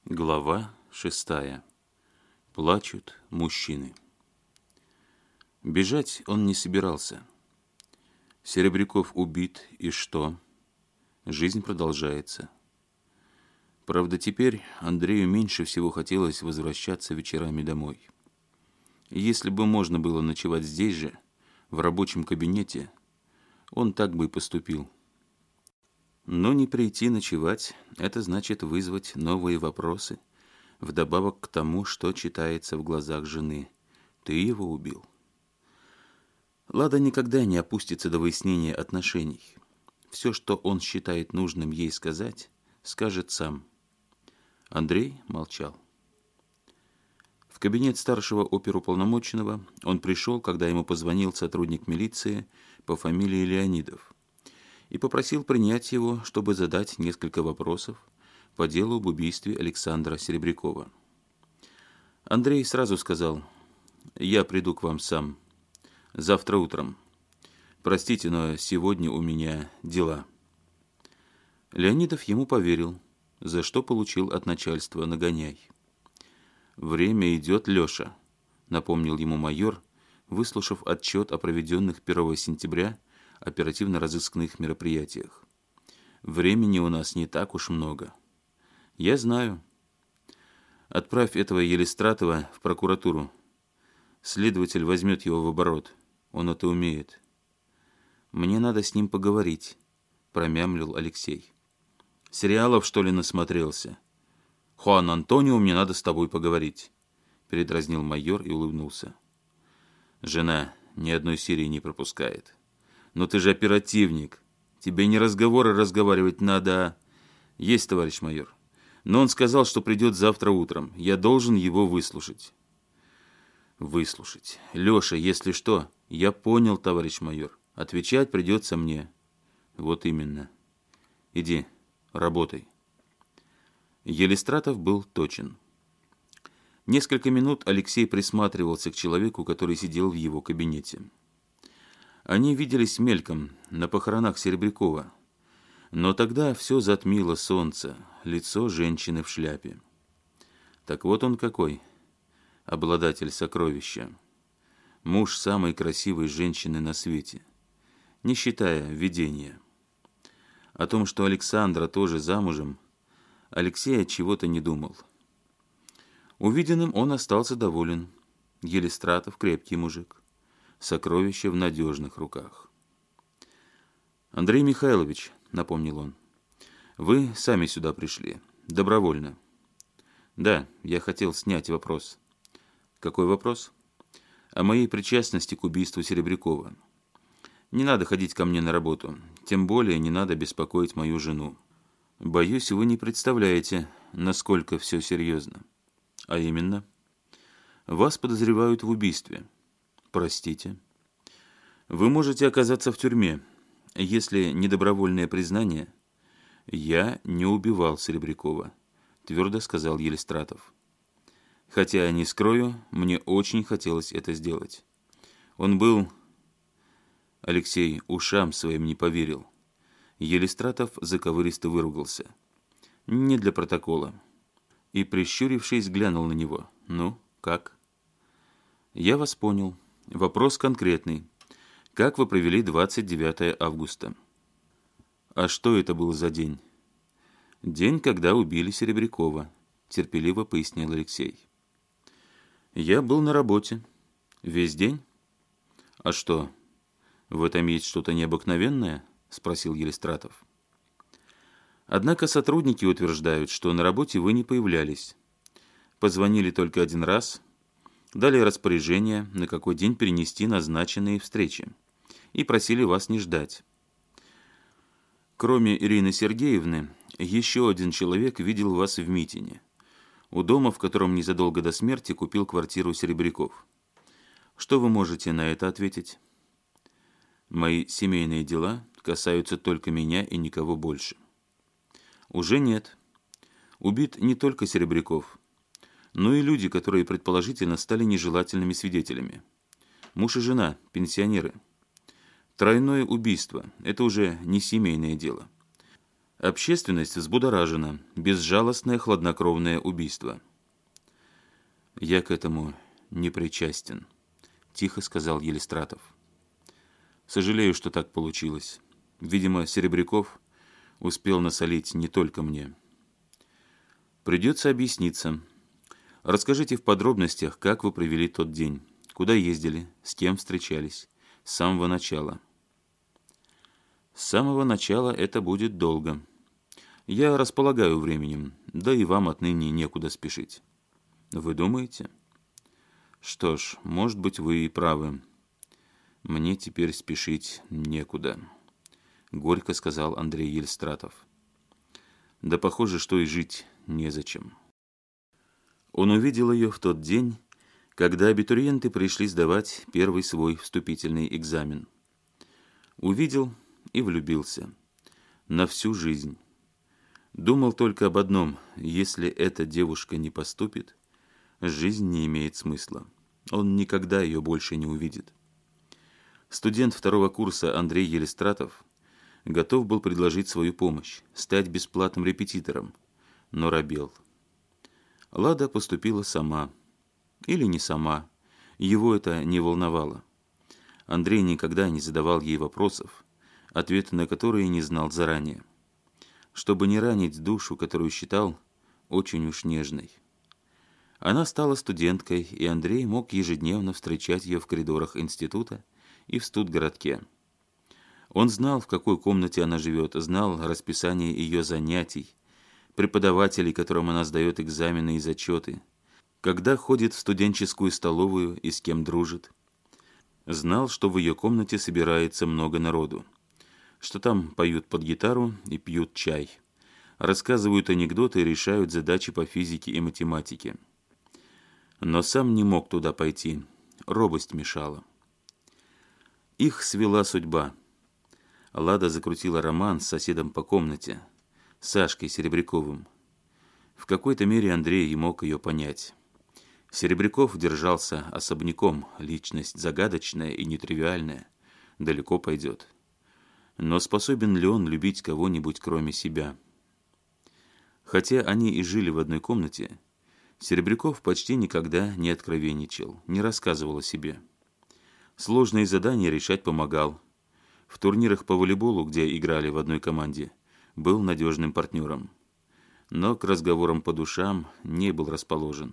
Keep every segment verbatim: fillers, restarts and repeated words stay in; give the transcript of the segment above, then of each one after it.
Глава шестая. Плачут мужчины. Бежать он не собирался. Серебряков убит, и что? Жизнь продолжается. Правда, теперь Андрею меньше всего хотелось возвращаться вечерами домой. Если бы можно было ночевать здесь же, в рабочем кабинете, он так бы и поступил. Но не прийти ночевать – это значит вызвать новые вопросы, вдобавок к тому, что читается в глазах жены. Ты его убил. Лада никогда не опустится до выяснения отношений. Все, что он считает нужным ей сказать, скажет сам. Андрей молчал. В кабинет старшего оперуполномоченного он пришел, когда ему позвонил сотрудник милиции по фамилии Леонидов и попросил принять его, чтобы задать несколько вопросов по делу об убийстве Александра Серебрякова. Андрей сразу сказал: «Я приду к вам сам. Завтра утром. Простите, но сегодня у меня дела». Леонидов ему поверил, за что получил от начальства нагоняй. «Время идет, Леша», — напомнил ему майор, выслушав отчет о проведенных первого сентября оперативно-розыскных мероприятиях. «Времени у нас не так уж много». «Я знаю. Отправь этого Елистратова в прокуратуру. Следователь возьмет его в оборот. Он это умеет». «Мне надо с ним поговорить», — промямлил Алексей. «Сериалов, что ли, насмотрелся? Хуан Антонио, мне надо с тобой поговорить», — передразнил майор и улыбнулся. «Жена ни одной серии не пропускает. Но ты же оперативник. Тебе не разговоры разговаривать надо, а...» «Есть, товарищ майор. Но он сказал, что придет завтра утром. Я должен его выслушать». «Выслушать. Леша, если что...» «Я понял, товарищ майор. Отвечать придется мне». «Вот именно. Иди, работай». Елистратов был точен. Несколько минут Алексей присматривался к человеку, который сидел в его кабинете. Они виделись мельком на похоронах Серебрякова, но тогда все затмило солнце, лицо женщины в шляпе. Так вот он какой, обладатель сокровища, муж самой красивой женщины на свете, не считая видения. О том, что Александра тоже замужем, Алексей от чего-то не думал. Увиденным он остался доволен. Елистратов крепкий мужик. Сокровище в надежных руках. «Андрей Михайлович», — напомнил он, — «вы сами сюда пришли. Добровольно». «Да, я хотел снять вопрос». «Какой вопрос?» «О моей причастности к убийству Серебрякова. Не надо ходить ко мне на работу, тем более не надо беспокоить мою жену. Боюсь, вы не представляете, насколько все серьезно». «А именно?» «Вас подозревают в убийстве». «Простите». «Вы можете оказаться в тюрьме, если не добровольное признание». «Я не убивал Серебрякова», — твердо сказал Елистратов. «Хотя, я не скрою, мне очень хотелось это сделать. Он был...» Алексей ушам своим не поверил. Елистратов заковыристо выругался. «Не для протокола». И, прищурившись, глянул на него. «Ну, как?» «Я вас понял. Вопрос конкретный. Как вы провели двадцать девятое августа?» «А что это был за день?» «День, когда убили Серебрякова», — терпеливо пояснил Алексей. «Я был на работе. Весь день?» «А что, в этом есть что-то необыкновенное?» — спросил Елистратов. «Однако сотрудники утверждают, что на работе вы не появлялись. Позвонили только один раз, дали распоряжение, на какой день перенести назначенные встречи, и просили вас не ждать. Кроме Ирины Сергеевны, еще один человек видел вас в Митине, у дома, в котором незадолго до смерти купил квартиру Серебряков. Что вы можете на это ответить?» «Мои семейные дела касаются только меня и никого больше». «Уже нет. Убит не только Серебряков, но и люди, которые предположительно стали нежелательными свидетелями. Муж и жена, пенсионеры. Тройное убийство – это уже не семейное дело. Общественность взбудоражена. Безжалостное хладнокровное убийство. «Я к этому не причастен», — тихо сказал Елистратов. «Сожалею, что так получилось. Видимо, Серебряков успел насолить не только мне. Придется объясниться. Расскажите в подробностях, как вы провели тот день, куда ездили, с кем встречались, с самого начала». «С самого начала это будет долго. Я располагаю временем, да и вам отныне некуда спешить». «Вы думаете?» «Что ж, может быть, вы и правы. Мне теперь спешить некуда», — горько сказал Андрей Елистратов. «Да похоже, что и жить незачем». Он увидел ее в тот день, когда абитуриенты пришли сдавать первый свой вступительный экзамен. Увидел и влюбился. На всю жизнь. Думал только об одном: если эта девушка не поступит, жизнь не имеет смысла. Он никогда ее больше не увидит. Студент второго курса Андрей Елистратов готов был предложить свою помощь, стать бесплатным репетитором, но робел. Лада поступила сама. Или не сама. Его это не волновало. Андрей никогда не задавал ей вопросов, ответы на которые не знал заранее, чтобы не ранить душу, которую считал очень уж нежной. Она стала студенткой, и Андрей мог ежедневно встречать ее в коридорах института и в студгородке. Он знал, в какой комнате она живет, знал расписание ее занятий, преподавателей, которым она сдает экзамены и зачеты, когда ходит в студенческую столовую и с кем дружит. Знал, что в ее комнате собирается много народу, что там поют под гитару и пьют чай, рассказывают анекдоты и решают задачи по физике и математике. Но сам не мог туда пойти, робость мешала. Их свела судьба. Лада закрутила роман с соседом по комнате, Сашкой Серебряковым. В какой-то мере Андрей и мог ее понять. Серебряков держался особняком, личность загадочная и нетривиальная, далеко пойдет. Но способен ли он любить кого-нибудь кроме себя? Хотя они и жили в одной комнате, Серебряков почти никогда не откровенничал, не рассказывал о себе. Сложные задания решать помогал. В турнирах по волейболу, где играли в одной команде, был надежным партнером. Но к разговорам по душам не был расположен.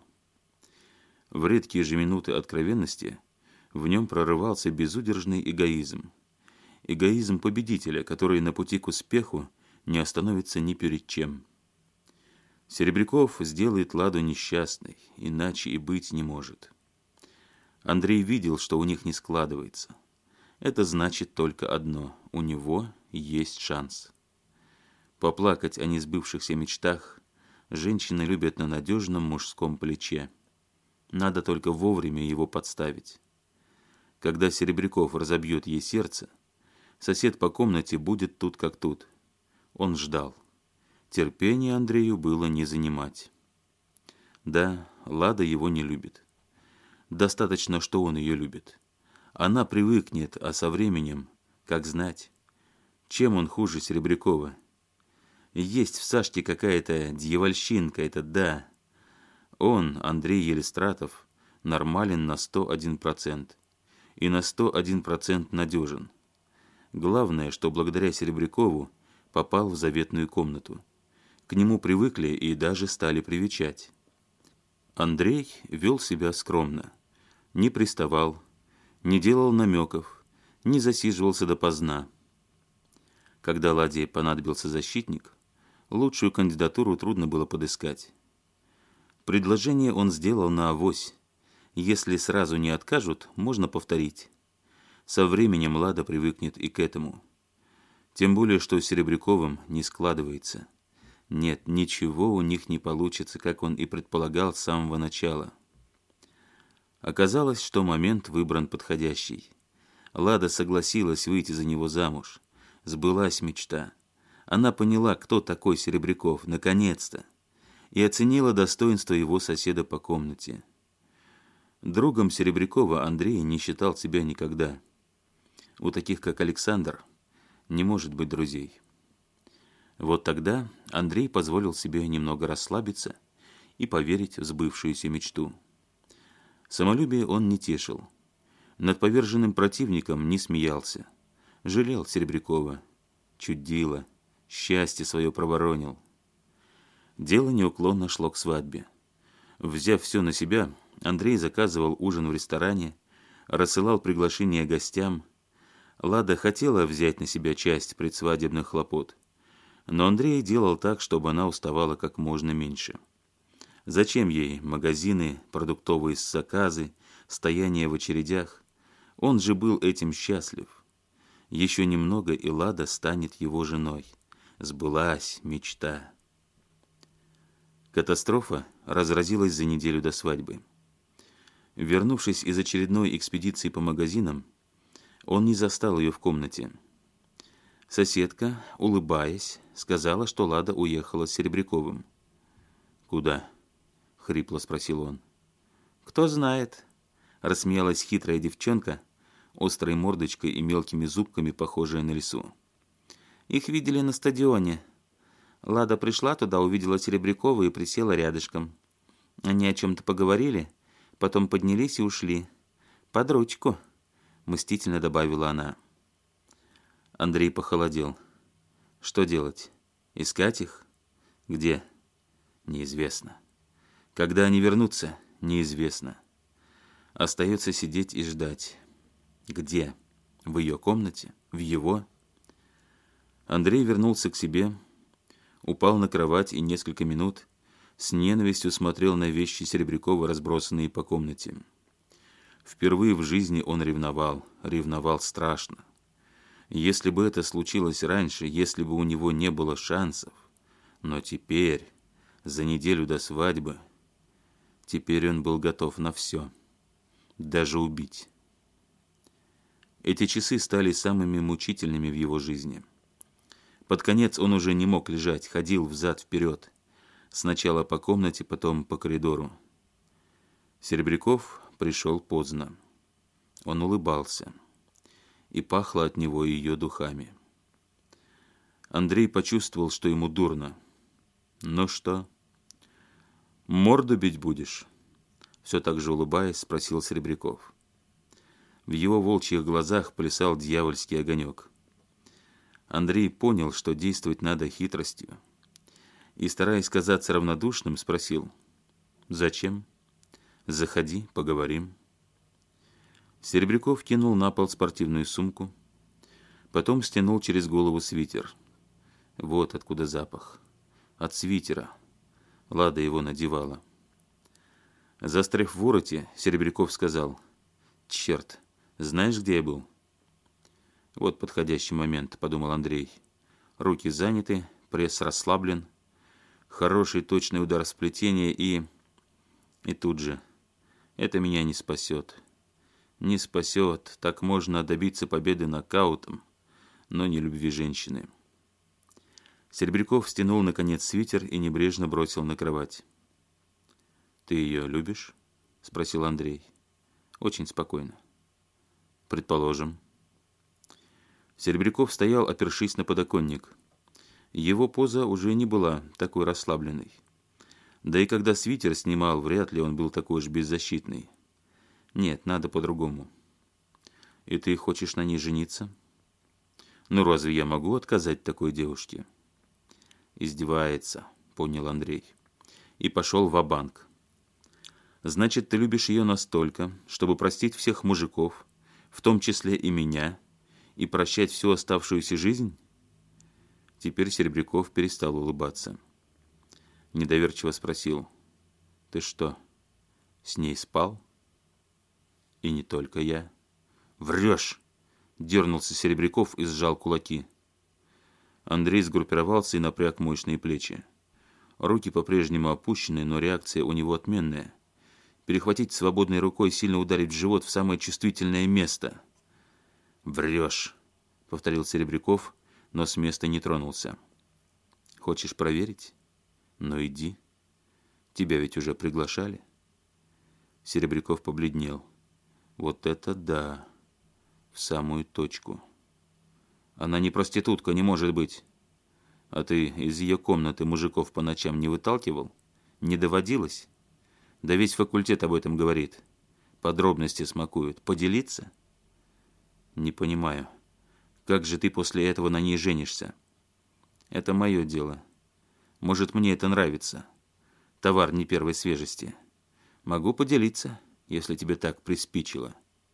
В редкие же минуты откровенности в нем прорывался безудержный эгоизм. Эгоизм победителя, который на пути к успеху не остановится ни перед чем. Серебряков сделает Ладу несчастной, иначе и быть не может. Андрей видел, что у них не складывается. Это значит только одно: у него есть шанс. Поплакать о несбывшихся мечтах женщины любят на надежном мужском плече. Надо только вовремя его подставить. Когда Серебряков разобьет ей сердце, сосед по комнате будет тут как тут. Он ждал. Терпения Андрею было не занимать. Да, Лада его не любит. Достаточно, что он ее любит. Она привыкнет, а со временем, как знать, чем он хуже Серебрякова. Есть в Сашке какая-то дьявольщинка, это да. Он, Андрей Елистратов, нормален на сто один процент. И на сто один процент надежен. Главное, что благодаря Серебрякову попал в заветную комнату. К нему привыкли и даже стали привечать. Андрей вел себя скромно. Не приставал, не делал намеков, не засиживался допоздна. Когда Ладе понадобился защитник, лучшую кандидатуру трудно было подыскать. Предложение он сделал на авось. Если сразу не откажут, можно повторить. Со временем Лада привыкнет и к этому. Тем более, что с Серебряковым не складывается. Нет, ничего у них не получится, как он и предполагал с самого начала. Оказалось, что момент выбран подходящий. Лада согласилась выйти за него замуж. Сбылась мечта. Она поняла, кто такой Серебряков, наконец-то, и оценила достоинство его соседа по комнате. Другом Серебрякова Андрей не считал себя никогда. У таких, как Александр, не может быть друзей. Вот тогда Андрей позволил себе немного расслабиться и поверить в сбывшуюся мечту. Самолюбие он не тешил. Над поверженным противником не смеялся. Жалел Серебрякова. Чудило. Счастье свое проворонил. Дело неуклонно шло к свадьбе. Взяв все на себя, Андрей заказывал ужин в ресторане, рассылал приглашения гостям. Лада хотела взять на себя часть предсвадебных хлопот, но Андрей делал так, чтобы она уставала как можно меньше. Зачем ей магазины, продуктовые заказы, стояние в очередях? Он же был этим счастлив. Еще немного, и Лада станет его женой. Сбылась мечта. Катастрофа разразилась за неделю до свадьбы. Вернувшись из очередной экспедиции по магазинам, он не застал ее в комнате. Соседка, улыбаясь, сказала, что Лада уехала с Серебряковым. «Куда?» — хрипло спросил он. «Кто знает», — рассмеялась хитрая девчонка, острой мордочкой и мелкими зубками, похожая на лису. «Их видели на стадионе. Лада пришла туда, увидела Серебрякова и присела рядышком. Они о чем-то поговорили, потом поднялись и ушли. Под ручку», — мстительно добавила она. Андрей похолодел. Что делать? Искать их? Где? Неизвестно. Когда они вернутся? Неизвестно. Остается сидеть и ждать. Где? В ее комнате? В его? Андрей вернулся к себе, упал на кровать и несколько минут с ненавистью смотрел на вещи Серебрякова, разбросанные по комнате. Впервые в жизни он ревновал, ревновал страшно. Если бы это случилось раньше, если бы у него не было шансов. Но теперь, за неделю до свадьбы, теперь он был готов на все, даже убить. Эти часы стали самыми мучительными в его жизни. Под конец он уже не мог лежать, ходил взад-вперед. Сначала по комнате, потом по коридору. Серебряков пришел поздно. Он улыбался, и пахло от него ее духами. Андрей почувствовал, что ему дурно. «Ну что, морду бить будешь?» Все так же улыбаясь, спросил Серебряков. В его волчьих глазах плясал дьявольский огонек. Андрей понял, что действовать надо хитростью, и, стараясь казаться равнодушным, спросил: «Зачем? Заходи, поговорим». Серебряков кинул на пол спортивную сумку, потом стянул через голову свитер. Вот откуда запах. От свитера. Лада его надевала. Застряв в вороте, Серебряков сказал: «Черт, знаешь, где я был?» «Вот подходящий момент», — подумал Андрей. Руки заняты, пресс расслаблен, хороший точный удар сплетения и... И тут же: «Это меня не спасет». Не спасет, так можно добиться победы нокаутом, но не любви женщины. Серебряков стянул, наконец, свитер и небрежно бросил на кровать. «Ты ее любишь?» — спросил Андрей. Очень спокойно. «Предположим». Серебряков стоял, опершись на подоконник. Его поза уже не была такой расслабленной. Да и когда свитер снимал, вряд ли он был такой уж беззащитный. Нет, надо по-другому. «И ты хочешь на ней жениться?» «Ну разве я могу отказать такой девушке?» «Издевается», — понял Андрей. И пошел ва-банк. «Значит, ты любишь ее настолько, чтобы простить всех мужиков, в том числе и меня, и прощать всю оставшуюся жизнь?» Теперь Серебряков перестал улыбаться. Недоверчиво спросил: «Ты что, с ней спал?» «И не только я». «Врешь!» — дернулся Серебряков и сжал кулаки. Андрей сгруппировался и напряг мощные плечи. Руки по-прежнему опущены, но реакция у него отменная. Перехватить свободной рукой, сильно ударить в живот в самое чувствительное место. «Врешь!» — повторил Серебряков, но с места не тронулся. «Хочешь проверить? Ну иди. Тебя ведь уже приглашали». Серебряков побледнел. «Вот это да! В самую точку. Она не проститутка, не может быть». А ты из ее комнаты мужиков по ночам не выталкивал? Не доводилось? Да весь факультет об этом говорит. Подробности смакуют. Поделиться? Не понимаю. Как же ты после этого на ней женишься? Это мое дело. Может, мне это нравится. Товар не первой свежести. Могу поделиться, если тебе так приспичило.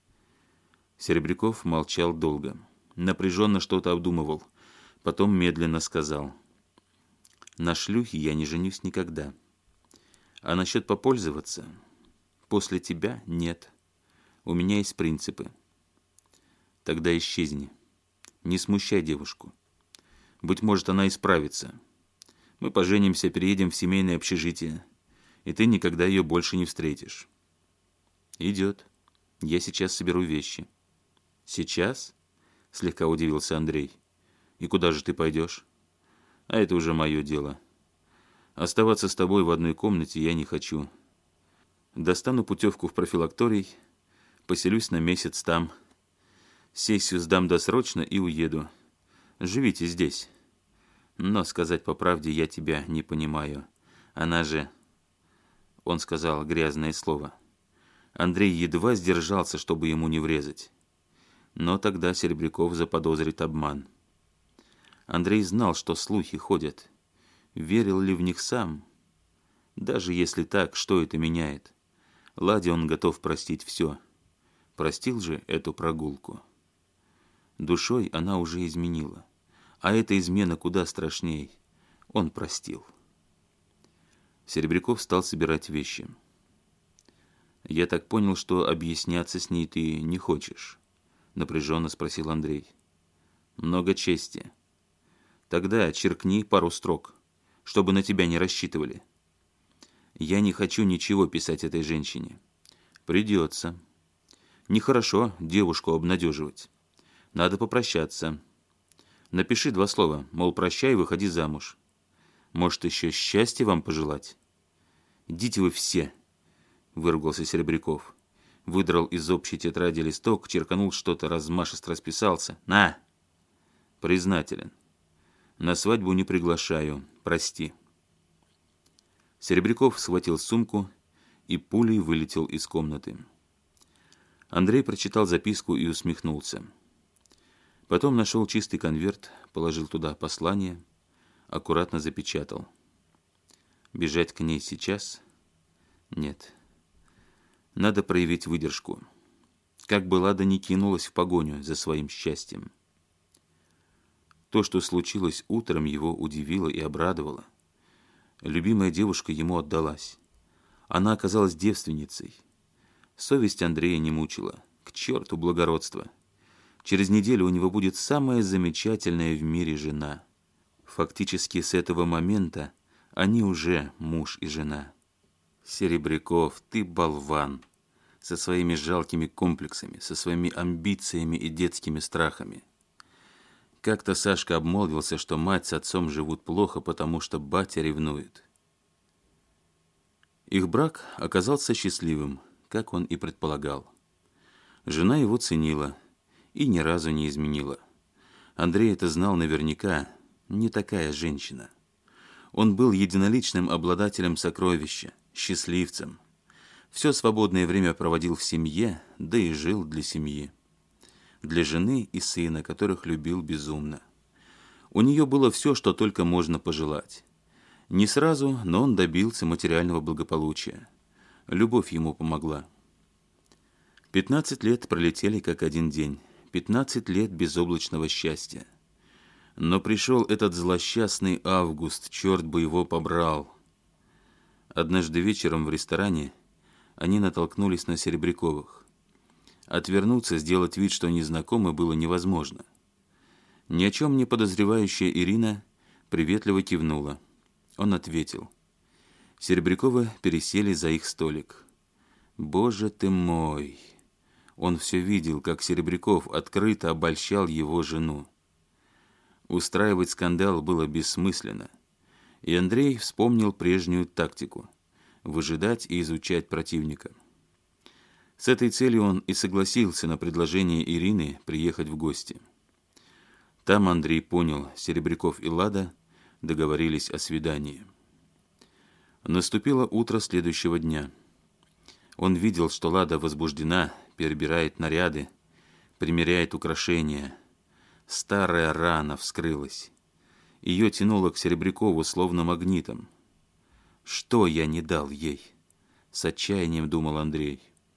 Серебряков молчал долго. Напряженно что-то обдумывал. Потом медленно сказал: на шлюхе я не женюсь никогда. А насчет попользоваться? После тебя нет. У меня есть принципы. Тогда исчезни. Не смущай девушку. Быть может, она исправится. Мы поженимся, переедем в семейное общежитие, и ты никогда ее больше не встретишь. Идет. Я сейчас соберу вещи. Сейчас? Слегка удивился Андрей. И куда же ты пойдешь? А это уже мое дело. Оставаться с тобой в одной комнате я не хочу. Достану путевку в профилакторий, поселюсь на месяц там. Сессию сдам досрочно и уеду. Живите здесь. Но, сказать по правде, я тебя не понимаю. Она же... Он сказал грязное слово. Андрей едва сдержался, чтобы ему не врезать. Но тогда Серебряков заподозрит обман. Андрей знал, что слухи ходят. Верил ли в них сам? Даже если так, что это меняет? Ладе он готов простить все. Простил же эту прогулку. Душой она уже изменила. А эта измена куда страшней. Он простил. Серебряков стал собирать вещи. «Я так понял, что объясняться с ней ты не хочешь?» Напряженно спросил Андрей. «Много чести. Тогда черкни пару строк, чтобы на тебя не рассчитывали. Я не хочу ничего писать этой женщине. Придется. Нехорошо девушку обнадеживать. Надо попрощаться. Напиши два слова, мол, прощай, выходи замуж. Может, еще счастья вам пожелать? Идите вы все!» Выругался Серебряков. Выдрал из общей тетради листок, черканул что-то, размашисто расписался. «На! Признателен. На свадьбу не приглашаю. Прости». Серебряков схватил сумку и пулей вылетел из комнаты. Андрей прочитал записку и усмехнулся. Потом нашел чистый конверт, положил туда послание, аккуратно запечатал. Бежать к ней сейчас? Нет. Надо проявить выдержку. Как бы Лада не кинулась в погоню за своим счастьем. То, что случилось утром, его удивило и обрадовало. Любимая девушка ему отдалась. Она оказалась девственницей. Совесть Андрея не мучила. К черту благородство. Через неделю у него будет самая замечательная в мире жена. Фактически с этого момента они уже муж и жена. Серебряков, ты болван. Со своими жалкими комплексами, со своими амбициями и детскими страхами. Как-то Сашка обмолвился, что мать с отцом живут плохо, потому что батя ревнует. Их брак оказался счастливым, как он и предполагал. Жена его ценила и ни разу не изменила. Андрей это знал наверняка, не такая женщина. Он был единоличным обладателем сокровища, счастливцем. Все свободное время проводил в семье, да и жил для семьи. Для жены и сына, которых любил безумно. У нее было все, что только можно пожелать. Не сразу, но он добился материального благополучия. Любовь ему помогла. Пятнадцать лет пролетели как один день. Пятнадцать лет безоблачного счастья. Но пришел этот злосчастный август, черт бы его побрал. Однажды вечером в ресторане они натолкнулись на Серебряковых. Отвернуться, сделать вид, что незнакомы, было невозможно. Ни о чем не подозревающая Ирина приветливо кивнула. Он ответил. Серебряковы пересели за их столик. Боже ты мой! Он все видел, как Серебряков открыто обольщал его жену. Устраивать скандал было бессмысленно. И Андрей вспомнил прежнюю тактику – выжидать и изучать противника. С этой целью он и согласился на предложение Ирины приехать в гости. Там Андрей понял, Серебряков и Лада договорились о свидании. Наступило утро следующего дня. Он видел, что Лада возбуждена, перебирает наряды, примеряет украшения. Старая рана вскрылась. Ее тянуло к Серебрякову словно магнитом. «Что я не дал ей?» — с отчаянием думал Андрей.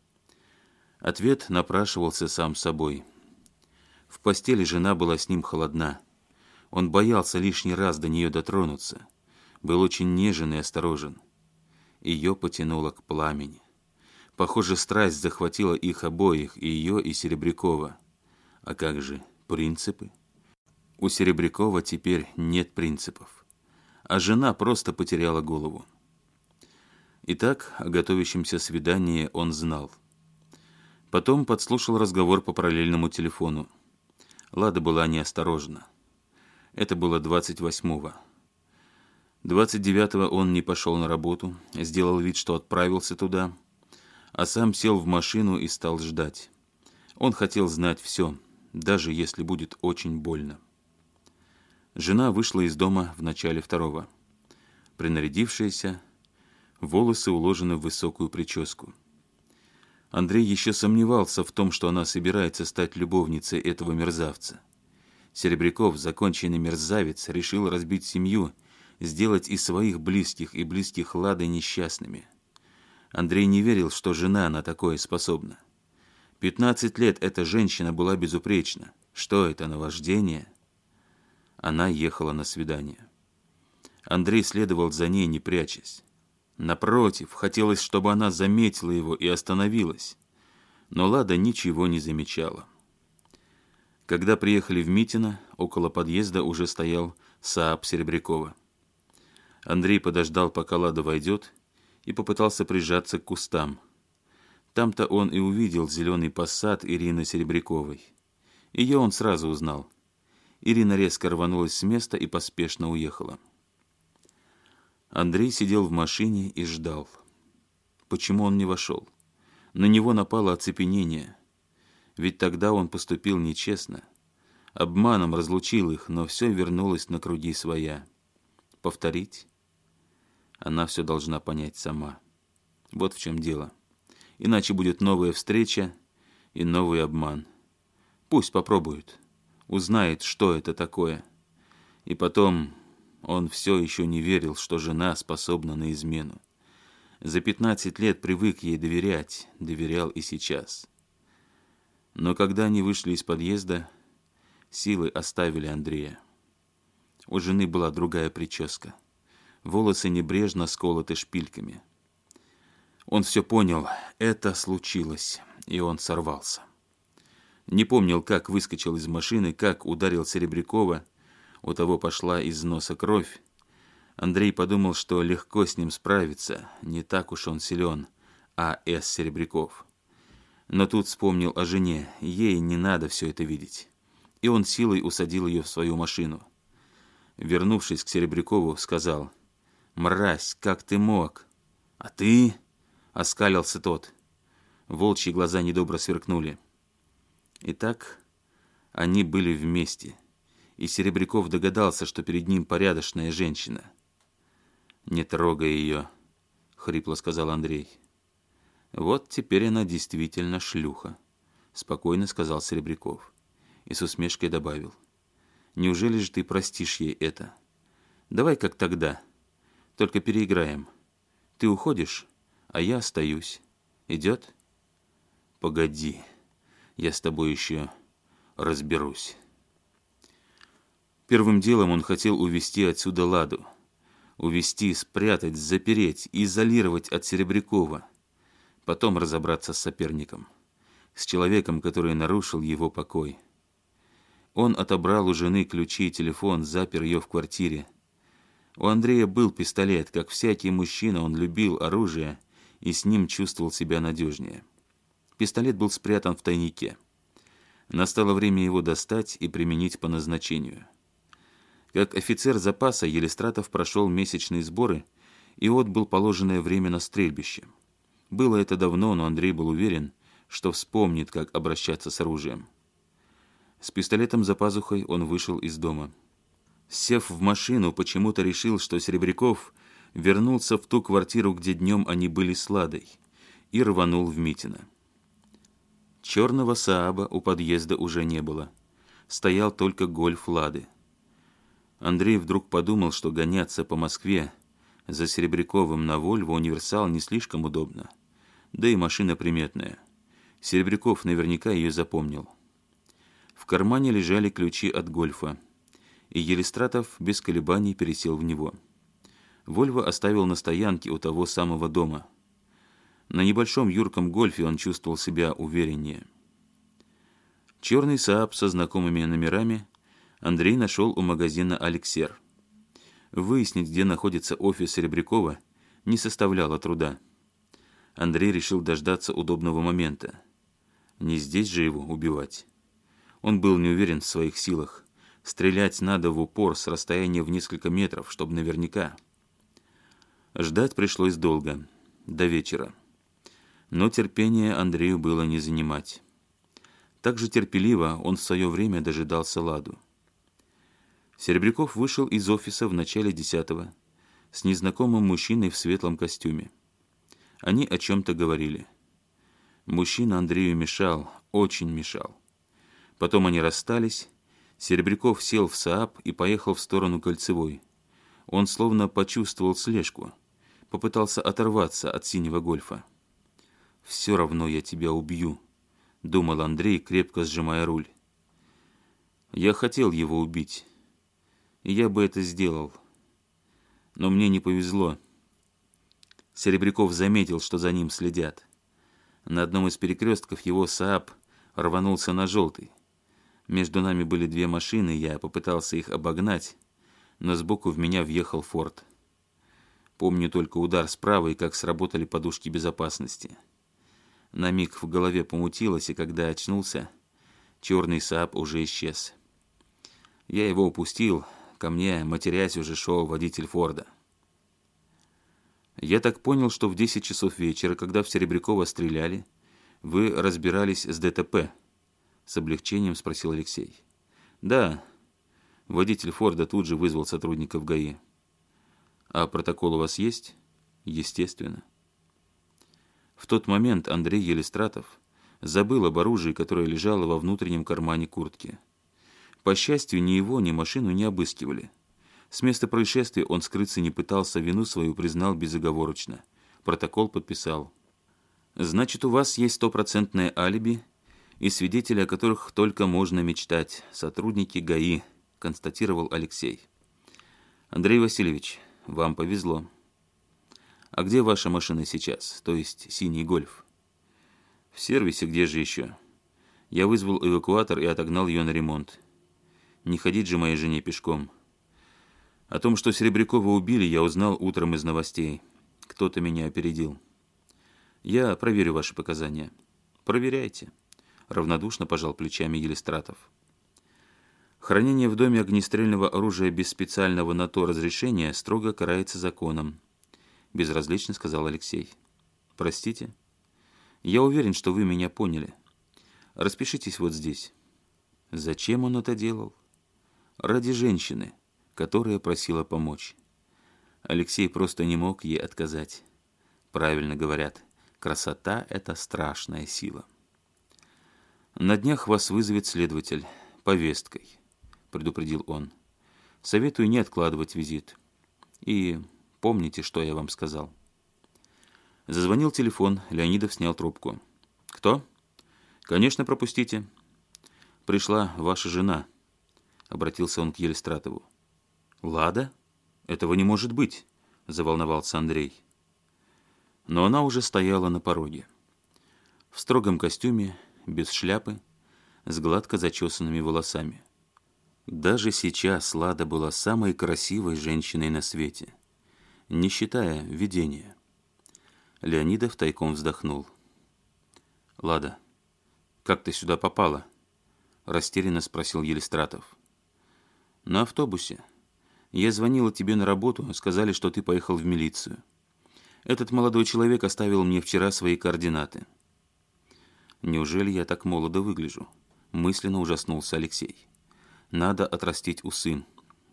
Ответ напрашивался сам собой. В постели жена была с ним холодна. Он боялся лишний раз до нее дотронуться. Был очень нежен и осторожен. Ее потянуло к пламени. Похоже, страсть захватила их обоих, и ее, и Серебрякова. А как же принципы? У Серебрякова теперь нет принципов. А жена просто потеряла голову. Итак, о готовящемся свидании он знал. Потом подслушал разговор по параллельному телефону. Лада была неосторожна. Это было двадцать восьмого. двадцать девятого он не пошел на работу, сделал вид, что отправился туда, а сам сел в машину и стал ждать. Он хотел знать все, даже если будет очень больно. Жена вышла из дома в начале второго. Принарядившаяся, волосы уложены в высокую прическу. Андрей еще сомневался в том, что она собирается стать любовницей этого мерзавца. Серебряков, законченный мерзавец, решил разбить семью, сделать и своих близких, и близких Лады несчастными. Андрей не верил, что жена на такое способна. Пятнадцать лет эта женщина была безупречна. Что это, наваждение? Она ехала на свидание. Андрей следовал за ней, не прячась. Напротив, хотелось, чтобы она заметила его и остановилась. Но Лада ничего не замечала. Когда приехали в Митино, около подъезда уже стоял Сааб Серебрякова. Андрей подождал, пока Лада войдет, и попытался прижаться к кустам. Там-то он и увидел зеленый Passat Ирины Серебряковой. Ее он сразу узнал. Ирина резко рванулась с места и поспешно уехала. Андрей сидел в машине и ждал. Почему он не вошел? На него напало оцепенение. Ведь тогда он поступил нечестно. Обманом разлучил их, но все вернулось на круги своя. Повторить? Она все должна понять сама. Вот в чем дело. Иначе будет новая встреча и новый обман. Пусть попробует. Узнает, что это такое. И потом он все еще не верил, что жена способна на измену. За пятнадцать лет привык ей доверять, доверял и сейчас. Но когда они вышли из подъезда, силы оставили Андрея. У жены была другая прическа. Волосы небрежно сколоты шпильками. Он все понял, это случилось, и он сорвался. Не помнил, как выскочил из машины, как ударил Серебрякова. У того пошла из носа кровь. Андрей подумал, что легко с ним справиться, не так уж он силен, а С. Серебряков. Но тут вспомнил о жене, ей не надо все это видеть. И он силой усадил ее в свою машину. Вернувшись к Серебрякову, сказал: «Мразь, как ты мог?» «А ты?» — оскалился тот. Волчьи глаза недобро сверкнули. Итак, они были вместе, и Серебряков догадался, что перед ним порядочная женщина. «Не трогай ее», — хрипло сказал Андрей. «Вот теперь она действительно шлюха», — спокойно сказал Серебряков. И с усмешкой добавил: «Неужели же ты простишь ей это? Давай как тогда, только переиграем. Ты уходишь, а я остаюсь. Идет?» «Погоди, я с тобой еще разберусь». Первым делом он хотел увезти отсюда Ладу. Увезти, спрятать, запереть, изолировать от Серебрякова. Потом разобраться с соперником. С человеком, который нарушил его покой. Он отобрал у жены ключи и телефон, запер ее в квартире. У Андрея был пистолет. Как всякий мужчина, он любил оружие и с ним чувствовал себя надежнее. Пистолет был спрятан в тайнике. Настало время его достать и применить по назначению. Как офицер запаса Елистратов прошел месячные сборы и отбыл положенное время на стрельбище. Было это давно, но Андрей был уверен, что вспомнит, как обращаться с оружием. С пистолетом за пазухой он вышел из дома. Сев в машину, почему-то решил, что Серебряков вернулся в ту квартиру, где днем они были с Ладой, и рванул в Митино. Черного Сааба у подъезда уже не было. Стоял только гольф Лады. Андрей вдруг подумал, что гоняться по Москве за Серебряковым на Вольво универсал не слишком удобно. Да и машина приметная. Серебряков наверняка ее запомнил. В кармане лежали ключи от гольфа, и Елистратов без колебаний пересел в него. Вольво оставил на стоянке у того самого дома. На небольшом юрком гольфе он чувствовал себя увереннее. Черный Сааб со знакомыми номерами Андрей нашел у магазина «Алексер». Выяснить, где находится офис Серебрякова, не составляло труда. Андрей решил дождаться удобного момента. Не здесь же его убивать. Он был не уверен в своих силах. Стрелять надо в упор с расстояния в несколько метров, чтобы наверняка. Ждать пришлось долго, до вечера. Но терпение Андрею было не занимать. Так же терпеливо он в свое время дожидался Ладу. Серебряков вышел из офиса в начале десятого с незнакомым мужчиной в светлом костюме. Они о чем-то говорили. Мужчина Андрею мешал, очень мешал. Потом они расстались. Серебряков сел в Сааб и поехал в сторону Кольцевой. Он словно почувствовал слежку, попытался оторваться от синего гольфа. «Все равно я тебя убью», — думал Андрей, крепко сжимая руль. «Я хотел его убить, и я бы это сделал, но мне не повезло». Серебряков заметил, что за ним следят. На одном из перекрестков его Сааб рванулся на желтый. Между нами были две машины, я попытался их обогнать, но сбоку в меня въехал Форд. Помню только удар справа и как сработали подушки безопасности. На миг в голове помутилось, и когда очнулся, черный Сааб уже исчез. Я его упустил, ко мне, матерясь, уже шел водитель Форда. Я так понял, что в десять часов вечера, когда в Серебрякова стреляли, вы разбирались с ДТП? С облегчением спросил Алексей. Да, водитель Форда тут же вызвал сотрудников ГАИ. А протокол у вас есть? Естественно. В тот момент Андрей Елистратов забыл об оружии, которое лежало во внутреннем кармане куртки. По счастью, ни его, ни машину не обыскивали. С места происшествия он скрыться не пытался, вину свою признал безоговорочно. Протокол подписал. «Значит, у вас есть стопроцентное алиби и свидетели, о которых только можно мечтать. Сотрудники ГАИ», — констатировал Алексей. «Андрей Васильевич, вам повезло. А где ваша машина сейчас, то есть синий гольф?» «В сервисе, где же еще? Я вызвал эвакуатор и отогнал ее на ремонт. Не ходить же моей жене пешком. О том, что Серебрякова убили, я узнал утром из новостей. Кто-то меня опередил. Я проверю ваши показания». «Проверяйте», — равнодушно пожал плечами Елистратов. «Хранение в доме огнестрельного оружия без специального на то разрешения строго карается законом», — безразлично сказал Алексей. «Простите? Я уверен, что вы меня поняли. Распишитесь вот здесь». Зачем он это делал? Ради женщины, которая просила помочь. Алексей просто не мог ей отказать. Правильно говорят, красота — это страшная сила. «На днях вас вызовет следователь повесткой», — предупредил он. «Советую не откладывать визит. И помните, что я вам сказал». Зазвонил телефон, Леонидов снял трубку. «Кто?» «Конечно, пропустите». «Пришла ваша жена», — обратился он к Елистратову. «Лада? Этого не может быть», — заволновался Андрей. Но она уже стояла на пороге. В строгом костюме, без шляпы, с гладко зачесанными волосами. Даже сейчас Лада была самой красивой женщиной на свете, не считая видения. Леонидов тайком вздохнул. «Лада, как ты сюда попала?» — растерянно спросил Елистратов. «На автобусе. Я звонила тебе на работу, сказали, что ты поехал в милицию. Этот молодой человек оставил мне вчера свои координаты». «Неужели я так молодо выгляжу?» — мысленно ужаснулся Алексей. «Надо отрастить усы.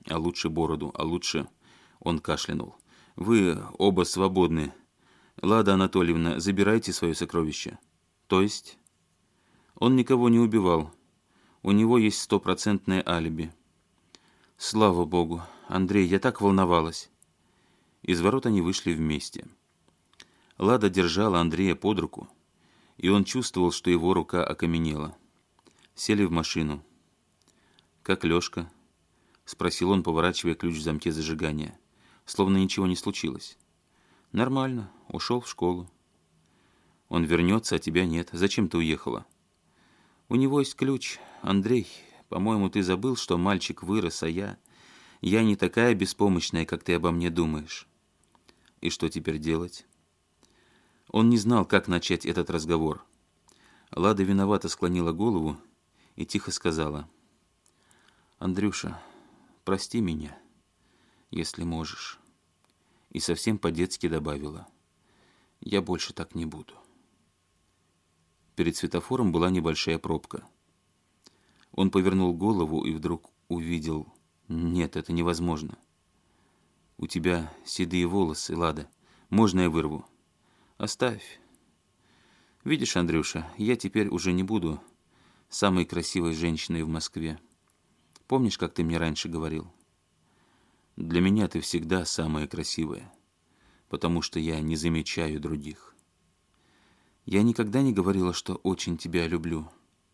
а лучше бороду, а лучше... Он кашлянул. Вы оба свободны. Лада Анатольевна, забирайте свое сокровище. То есть? Он никого не убивал. У него есть стопроцентное алиби. Слава Богу. Андрей, я так волновалась. Из ворот они вышли вместе. Лада держала Андрея под руку, и он чувствовал, что его рука окаменела. Сели в машину. «Как Лешка?» — спросил он, поворачивая ключ в замке зажигания. Словно ничего не случилось. «Нормально. Ушел в школу». «Он вернется, а тебя нет. Зачем ты уехала?» «У него есть ключ. Андрей, по-моему, ты забыл, что мальчик вырос, а я... Я не такая беспомощная, как ты обо мне думаешь». «И что теперь делать?» Он не знал, как начать этот разговор. Лада виновато склонила голову и тихо сказала: «Андрюша, прости меня, если можешь». И совсем по-детски добавила: «Я больше так не буду». Перед светофором была небольшая пробка. Он повернул голову и вдруг увидел: «Нет, это невозможно. У тебя седые волосы, Лада. Можно я вырву?» «Оставь. Видишь, Андрюша, я теперь уже не буду самой красивой женщиной в Москве. Помнишь, как ты мне раньше говорил? Для меня ты всегда самая красивая, потому что я не замечаю других. Я никогда не говорила, что очень тебя люблю.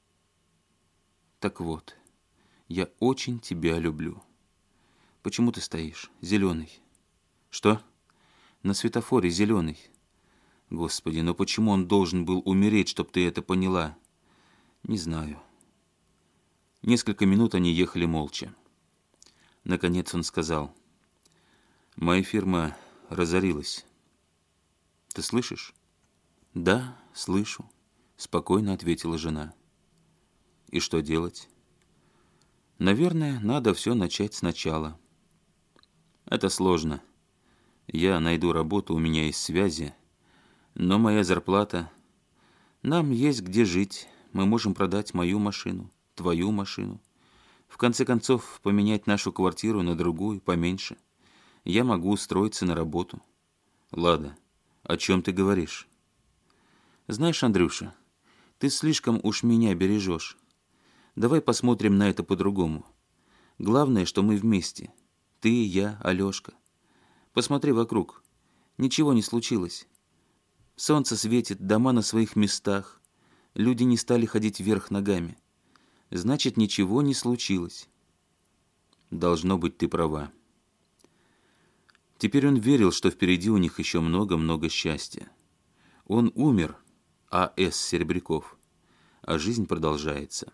Так вот, я очень тебя люблю. Почему ты стоишь? Зеленый». «Что?» «На светофоре зеленый». «Господи, но почему он должен был умереть, чтоб ты это поняла?» «Не знаю». Несколько минут они ехали молча. Наконец он сказал: «Моя фирма разорилась. Ты слышишь?» «Да, слышу», — спокойно ответила жена. «И что делать?» «Наверное, надо все начать сначала». «Это сложно. Я найду работу, у меня есть связи. Но моя зарплата... Нам есть где жить. Мы можем продать мою машину, твою машину. В конце концов, поменять нашу квартиру на другую, поменьше. Я могу устроиться на работу». «Лада, о чем ты говоришь?» «Знаешь, Андрюша, ты слишком уж меня бережешь. Давай посмотрим на это по-другому. Главное, что мы вместе. Ты, я, Алешка. Посмотри вокруг. Ничего не случилось. Солнце светит, дома на своих местах. Люди не стали ходить вверх ногами. Значит, ничего не случилось». «Должно быть, ты права». Теперь он верил, что впереди у них еще много-много счастья. Он умер, А С Серебряков, а жизнь продолжается.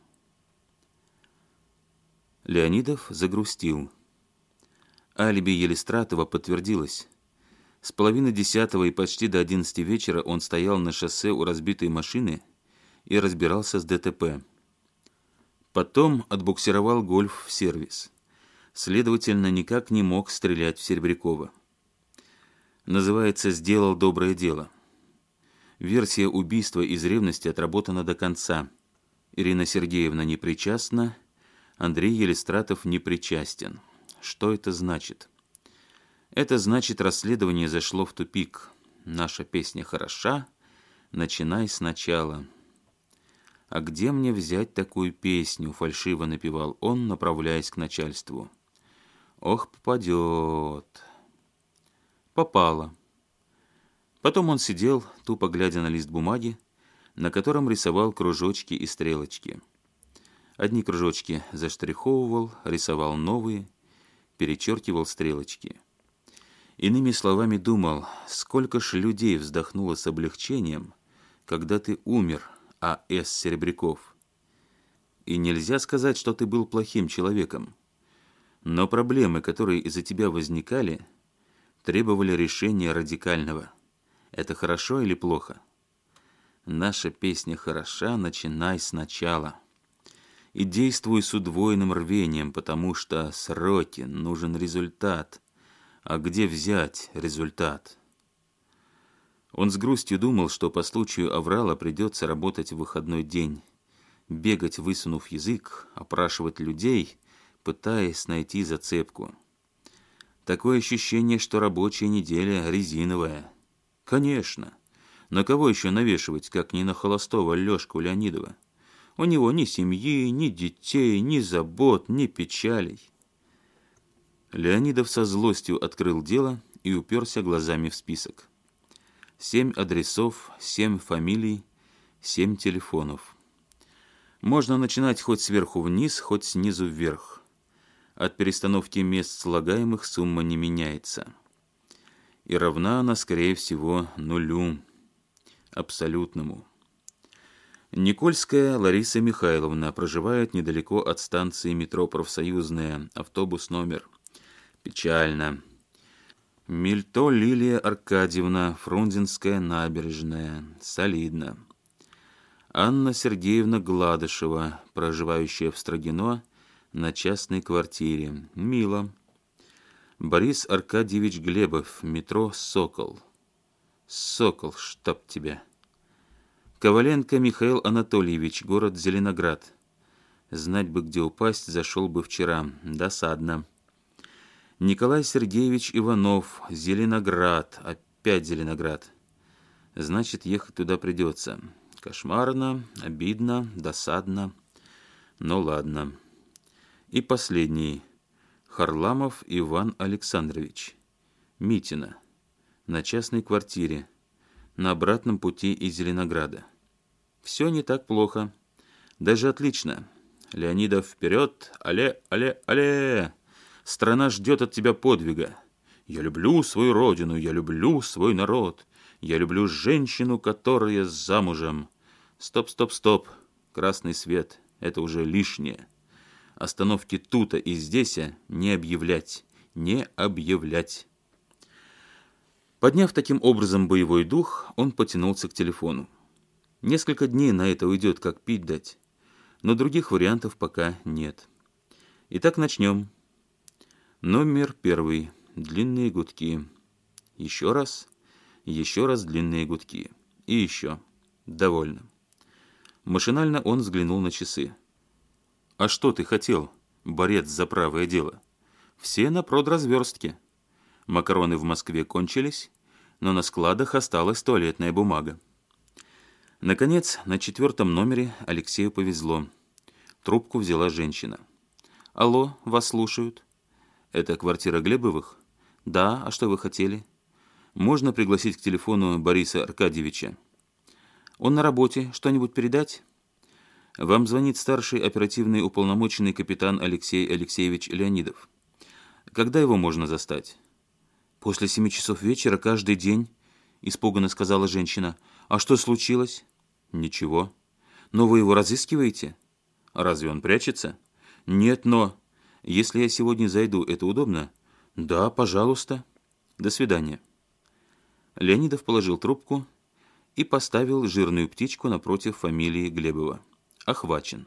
Леонидов загрустил. Алиби Елистратова подтвердилось. С половины десятого и почти до одиннадцати вечера он стоял на шоссе у разбитой машины и разбирался с Д Т П. Потом отбуксировал «Гольф» в сервис. Следовательно, никак не мог стрелять в Серебрякова. Называется «Сделал доброе дело». Версия убийства из ревности отработана до конца. Ирина Сергеевна не причастна, Андрей Елистратов не причастен. Что это значит? Это значит, расследование зашло в тупик. Наша песня хороша, начинай сначала. «А где мне взять такую песню?» — фальшиво напевал он, направляясь к начальству. «Ох, попадет». Попало. Потом он сидел, тупо глядя на лист бумаги, на котором рисовал кружочки и стрелочки. Одни кружочки заштриховывал, рисовал новые, перечеркивал стрелочки. Иными словами, думал, сколько ж людей вздохнуло с облегчением, когда ты умер, А С Серебряков. И нельзя сказать, что ты был плохим человеком. Но проблемы, которые из-за тебя возникали, требовали решения радикального. Это хорошо или плохо? Наша песня хороша, начинай сначала. И действуй с удвоенным рвением, потому что сроки, нужен результат. А где взять результат? Он с грустью думал, что по случаю аврала придется работать в выходной день, бегать, высунув язык, опрашивать людей, пытаясь найти зацепку. Такое ощущение, что рабочая неделя резиновая. Конечно. На кого еще навешивать, как не на холостого Лешку Леонидова? У него ни семьи, ни детей, ни забот, ни печалей. Леонидов со злостью открыл дело и уперся глазами в список. Семь адресов, семь фамилий, семь телефонов. Можно начинать хоть сверху вниз, хоть снизу вверх. От перестановки мест слагаемых сумма не меняется. И равна она, скорее всего, нулю, абсолютному. Никольская Лариса Михайловна проживает недалеко от станции метро «Профсоюзная», автобус номер. Печально. Мильто Лилия Аркадьевна, Фрунзенская набережная. Солидно. Анна Сергеевна Гладышева, проживающая в Строгино, на частной квартире. Мило. Борис Аркадьевич Глебов, метро «Сокол». Сокол, чтоб тебя. Коваленко Михаил Анатольевич, город Зеленоград. Знать бы, где упасть, зашел бы вчера. Досадно. Николай Сергеевич Иванов, Зеленоград. Опять Зеленоград. Значит, ехать туда придется. Кошмарно, обидно, досадно. Ну ладно. И последний. Харламов Иван Александрович. Митина. На частной квартире. На обратном пути из Зеленограда. Все не так плохо. Даже отлично. Леонидов, вперед! Але, але, але! Страна ждет от тебя подвига. Я люблю свою родину, я люблю свой народ. Я люблю женщину, которая замужем. Стоп, стоп, стоп. Красный свет. Это уже лишнее. Остановки тута и здеся не объявлять. Не объявлять. Подняв таким образом боевой дух, он потянулся к телефону. Несколько дней на это уйдет, как пить дать. Но других вариантов пока нет. Итак, начнем. Номер первый. Длинные гудки. Еще раз. Еще раз длинные гудки. И еще. Довольно. Машинально он взглянул на часы. «А что ты хотел, борец за правое дело? Все на продразверстке. Макароны в Москве кончились, но на складах осталась туалетная бумага». Наконец, на четвертом номере Алексею повезло. Трубку взяла женщина. «Алло, вас слушают. Это квартира Глебовых? Да, а что вы хотели? Можно пригласить к телефону Бориса Аркадьевича? Он на работе. Что-нибудь передать? Вам звонит старший оперативный уполномоченный капитан Алексей Алексеевич Леонидов. Когда его можно застать?» «После семи часов вечера каждый день», — испуганно сказала женщина. «А что случилось?» «Ничего». «Но вы его разыскиваете?» «Разве он прячется?» «Нет, но...» «Если я сегодня зайду, это удобно?» «Да, пожалуйста». «До свидания». Леонидов положил трубку и поставил жирную птичку напротив фамилии Глебова. Охвачен.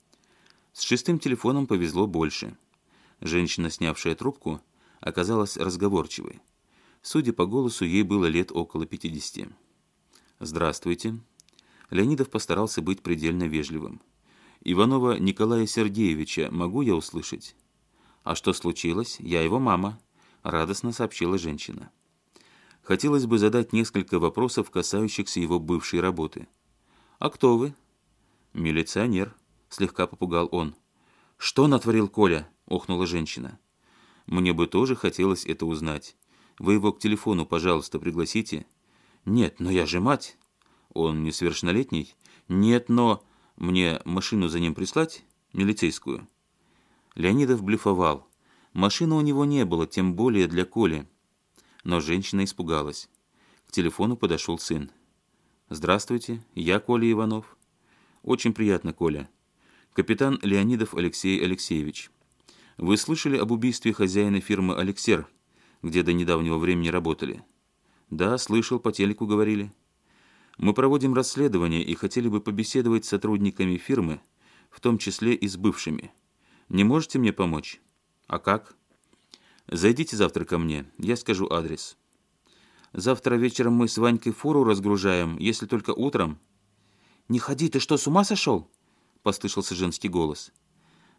С шестым телефоном повезло больше. Женщина, снявшая трубку, оказалась разговорчивой. Судя по голосу, ей было лет около пятидесяти. «Здравствуйте». Леонидов постарался быть предельно вежливым. «Иванова Николая Сергеевича могу я услышать?» «А что случилось? Я его мама», — радостно сообщила женщина. «Хотелось бы задать несколько вопросов, касающихся его бывшей работы». «А кто вы?» «Милиционер», — слегка попугал он. «Что натворил Коля?» — охнула женщина. «Мне бы тоже хотелось это узнать. Вы его к телефону, пожалуйста, пригласите». «Нет, но я же мать». «Он несовершеннолетний?» «Нет, но...» «Мне машину за ним прислать? Милицейскую?» Леонидов блефовал. Машины у него не было, тем более для Коли. Но женщина испугалась. К телефону подошел сын. «Здравствуйте, я Коля Иванов». «Очень приятно, Коля. Капитан Леонидов Алексей Алексеевич. Вы слышали об убийстве хозяина фирмы «Алексер», где до недавнего времени работали?» «Да, слышал, по телеку говорили». «Мы проводим расследование и хотели бы побеседовать с сотрудниками фирмы, в том числе и с бывшими. Не можете мне помочь?» «А как?» «Зайдите завтра ко мне, я скажу адрес». «Завтра вечером мы с Ванькой фуру разгружаем, если только утром». «Не ходи, ты что, с ума сошел?» — послышался женский голос.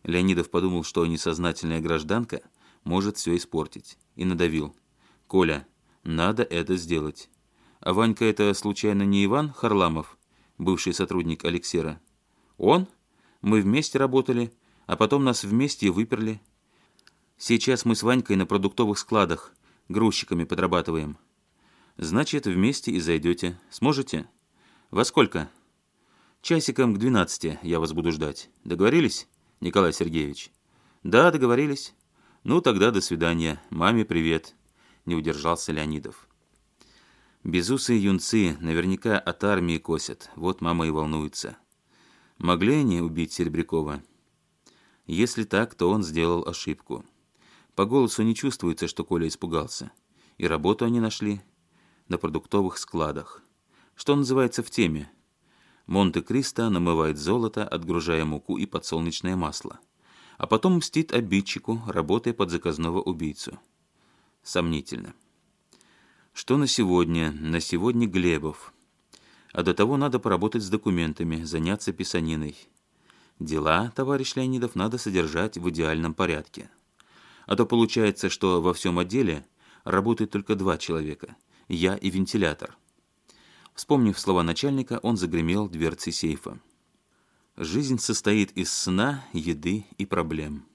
Леонидов подумал, что несознательная гражданка может все испортить, и надавил. «Коля, надо это сделать. А Ванька это, случайно, не Иван Харламов, бывший сотрудник Алексера? Он? Мы вместе работали, а потом нас вместе и выперли. Сейчас мы с Ванькой на продуктовых складах грузчиками подрабатываем. Значит, вместе и зайдете. Сможете? Во сколько? Часиком к двенадцати я вас буду ждать. Договорились, Николай Сергеевич? Да, договорились. Ну, тогда до свидания. Маме привет. Не удержался Леонидов. Безусые юнцы наверняка от армии косят. Вот мама и волнуется. Могли они убить Серебрякова? Если так, то он сделал ошибку. По голосу не чувствуется, что Коля испугался. И работу они нашли на продуктовых складах. Что называется, в теме. Монте-Кристо намывает золото, отгружая муку и подсолнечное масло. А потом мстит обидчику, работая под заказного убийцу. Сомнительно. Что на сегодня? На сегодня Глебов. А до того надо поработать с документами, заняться писаниной. Дела, товарищ Леонидов, надо содержать в идеальном порядке. А то получается, что во всем отделе работают только два человека. Я и вентилятор. Вспомнив слова начальника, он загремел дверцей сейфа. Жизнь состоит из сна, еды и проблем.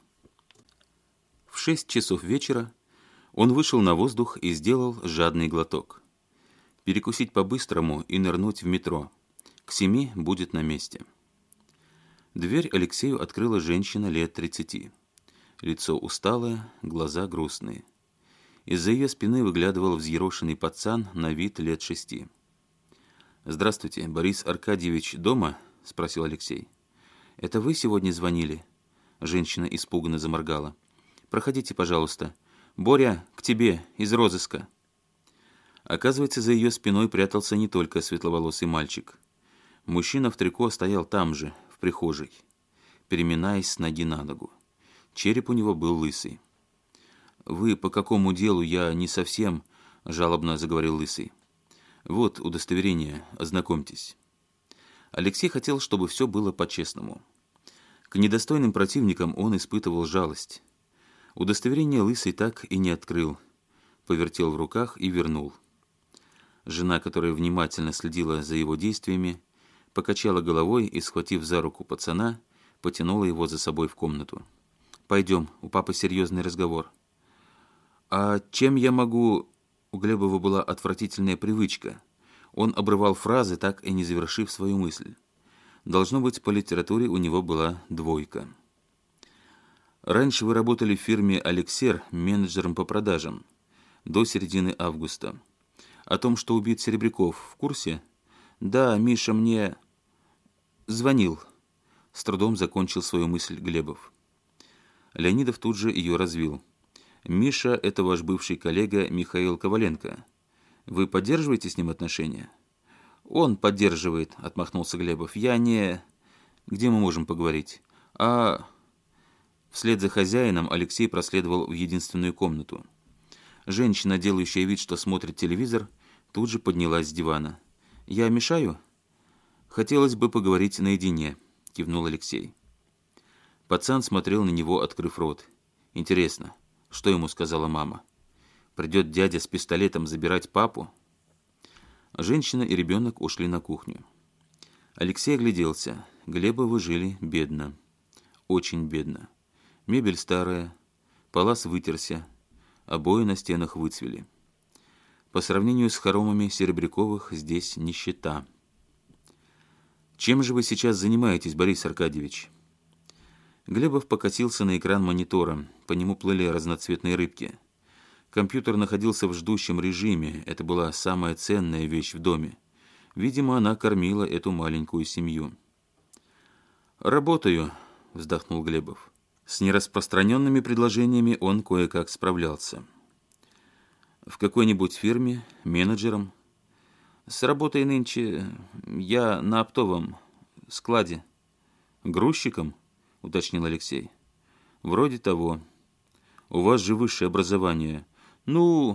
В шесть часов вечера он вышел на воздух и сделал жадный глоток. Перекусить по-быстрому и нырнуть в метро. К семи будет на месте. Дверь Алексею открыла женщина лет тридцати. Лицо усталое, глаза грустные. Из-за ее спины выглядывал взъерошенный пацан на вид лет шести. «Здравствуйте, Борис Аркадьевич дома?» – спросил Алексей. «Это вы сегодня звонили?» Женщина испуганно заморгала. «Проходите, пожалуйста. Боря, к тебе, из розыска». Оказывается, за ее спиной прятался не только светловолосый мальчик. Мужчина в трико стоял там же, в прихожей, переминаясь с ноги на ногу. Череп у него был лысый. «Вы по какому делу, я не совсем...» – жалобно заговорил лысый. «Вот удостоверение, ознакомьтесь». Алексей хотел, чтобы все было по-честному. К недостойным противникам он испытывал жалость. Удостоверение лысый так и не открыл. Повертел в руках и вернул. Жена, которая внимательно следила за его действиями, покачала головой и, схватив за руку пацана, потянула его за собой в комнату. «Пойдем, у папы серьезный разговор». «А чем я могу...» У Глебова была отвратительная привычка. Он обрывал фразы, так и не завершив свою мысль. Должно быть, по литературе у него была двойка. «Раньше вы работали в фирме «Алексер» менеджером по продажам. До середины августа. О том, что убит Серебряков, в курсе?» «Да, Миша мне... звонил». С трудом закончил свою мысль Глебов. Леонидов тут же ее развил. «Миша – это ваш бывший коллега Михаил Коваленко. Вы поддерживаете с ним отношения?» «Он поддерживает», – отмахнулся Глебов. «Я не... Где мы можем поговорить?» «А...» Вслед за хозяином Алексей проследовал в единственную комнату. Женщина, делающая вид, что смотрит телевизор, тут же поднялась с дивана. «Я мешаю?» «Хотелось бы поговорить наедине», – кивнул Алексей. Пацан смотрел на него, открыв рот. «Интересно, что ему сказала мама? Придет дядя с пистолетом забирать папу?» Женщина и ребенок ушли на кухню. Алексей огляделся. Глебовы жили бедно. Очень бедно. Мебель старая, палас вытерся, обои на стенах выцвели. По сравнению с хоромами Серебряковых здесь нищета. «Чем же вы сейчас занимаетесь, Борис Аркадьевич?» Глебов покатился на экран монитора. По нему плыли разноцветные рыбки. Компьютер находился в ждущем режиме. Это была самая ценная вещь в доме. Видимо, она кормила эту маленькую семью. «Работаю», — вздохнул Глебов. С нераспространенными предложениями он кое-как справлялся. «В какой-нибудь фирме, менеджером?» «С работой нынче я на оптовом складе». «Грузчиком?» — уточнил Алексей. «Вроде того. У вас же высшее образование. Ну,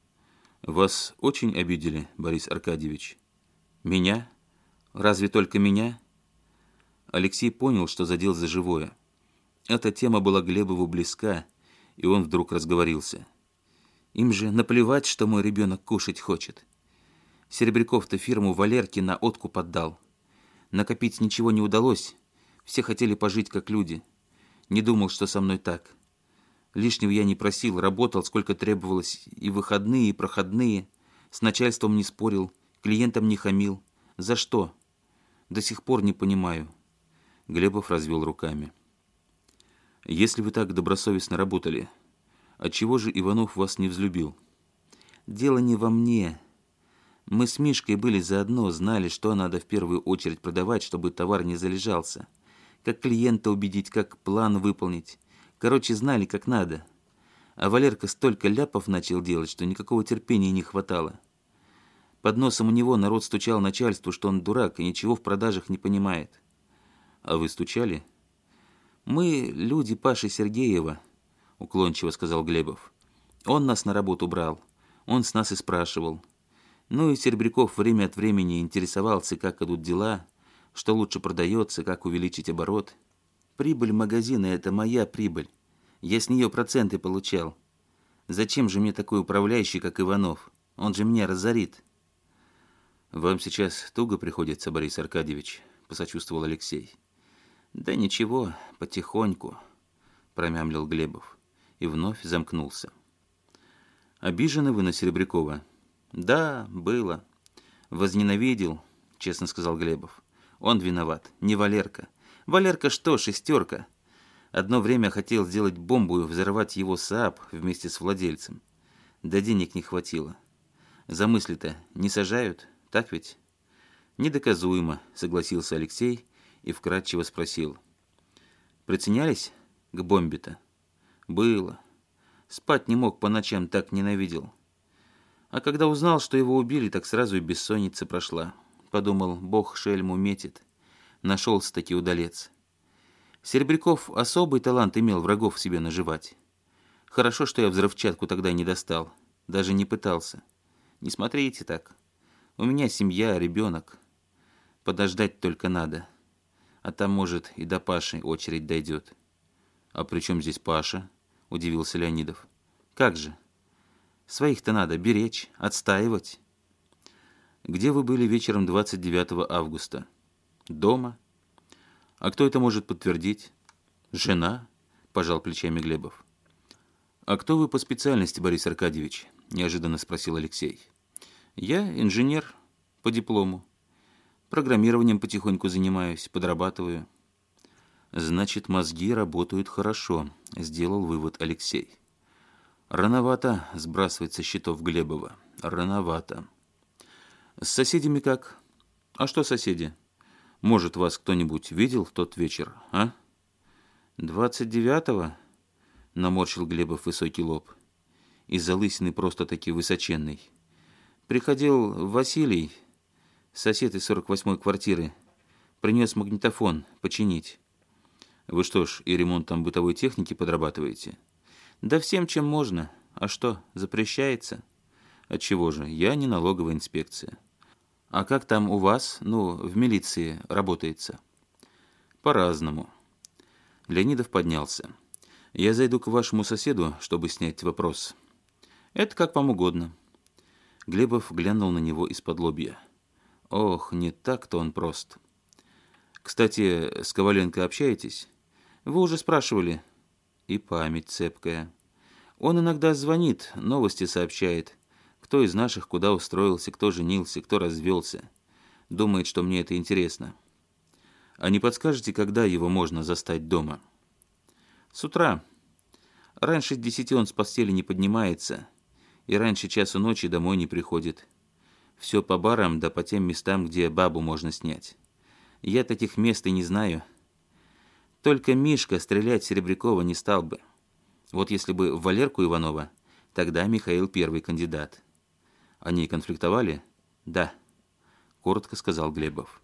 вас очень обидели, Борис Аркадьевич». «Меня? Разве только меня?» Алексей понял, что задел за живое. Эта тема была Глебову близка, и он вдруг разговорился. Им же наплевать, что мой ребенок кушать хочет. Серебряков-то фирму Валерки на откуп отдал. Накопить ничего не удалось. Все хотели пожить как люди. Не думал, что со мной так. Лишнего я не просил, работал, сколько требовалось, и выходные, и проходные. С начальством не спорил, клиентам не хамил. За что? До сих пор не понимаю. Глебов развел руками. Если вы так добросовестно работали, отчего же Иванов вас не взлюбил? Дело не во мне. Мы с Мишкой были заодно, знали, что надо в первую очередь продавать, чтобы товар не залежался. Как клиента убедить, как план выполнить. Короче, знали, как надо. А Валерка столько ляпов начал делать, что никакого терпения не хватало. Под носом у него народ стучал начальству, что он дурак и ничего в продажах не понимает. А вы стучали? Мы люди Паши Сергеева, уклончиво сказал Глебов. Он нас на работу брал. Он с нас и спрашивал. Ну и Серебряков время от времени интересовался, как идут дела, что лучше продается, как увеличить оборот. Прибыль магазина – это моя прибыль. Я с нее проценты получал. Зачем же мне такой управляющий, как Иванов? Он же меня разорит. Вам сейчас туго приходится, Борис Аркадьевич, посочувствовал Алексей. Да ничего, потихоньку, промямлил Глебов и вновь замкнулся. Обижены вы на Серебрякова? Да, было. Возненавидел, честно сказал Глебов. Он виноват, не Валерка. Валерка что, шестерка? Одно время хотел сделать бомбу и взорвать его Saab вместе с владельцем. Да денег не хватило. За мысли-то не сажают, так ведь? Недоказуемо, согласился Алексей и вкратчиво спросил. Приценялись к бомбе-то? Было. Спать не мог по ночам, так ненавидел. А когда узнал, что его убили, так сразу и бессонница прошла. Подумал, бог шельму метит. Нашелся-таки удалец. Серебряков особый талант имел врагов себе наживать. Хорошо, что я взрывчатку тогда не достал. Даже не пытался. Не смотрите так. У меня семья, ребенок. Подождать только надо. А там, может, и до Паши очередь дойдет. А при чем здесь Паша? Удивился Леонидов. Как же? Своих-то надо беречь, отстаивать. Где вы были вечером двадцать девятого августа? Дома. А кто это может подтвердить? Жена, пожал плечами Глебов. А кто вы по специальности, Борис Аркадьевич? Неожиданно спросил Алексей. Я инженер по диплому. Программированием потихоньку занимаюсь, подрабатываю. Значит, мозги работают хорошо, сделал вывод Алексей. Рановато сбрасывать со счетов Глебова. Рановато. С соседями как? А что соседи? Может, вас кто-нибудь видел в тот вечер, а? Двадцать девятого? Наморщил Глебов высокий лоб. Из-за лысины просто-таки высоченный. Приходил Василий, сосед из сорок восьмой квартиры. Принес магнитофон починить. Вы что ж, и ремонтом бытовой техники подрабатываете? Да всем, чем можно. А что, запрещается? Отчего же? Я не налоговая инспекция. А как там у вас, ну, в милиции работается? По-разному. Леонидов поднялся. Я зайду к вашему соседу, чтобы снять вопрос. Это как вам угодно. Глебов глянул на него из-под лобья. Ох, не так-то он прост. Кстати, с Коваленко общаетесь? Вы уже спрашивали. И память цепкая. Он иногда звонит, новости сообщает. Кто из наших куда устроился, кто женился, кто развелся. Думает, что мне это интересно. А не подскажете, когда его можно застать дома? С утра. Раньше десяти он с постели не поднимается. И раньше часу ночи домой не приходит. Все по барам, да по тем местам, где бабу можно снять. Я таких мест и не знаю. Только Мишка стрелять Серебрякова не стал бы. Вот если бы в Валерку Иванова, тогда Михаил первый кандидат. Они конфликтовали? Да, коротко сказал Глебов.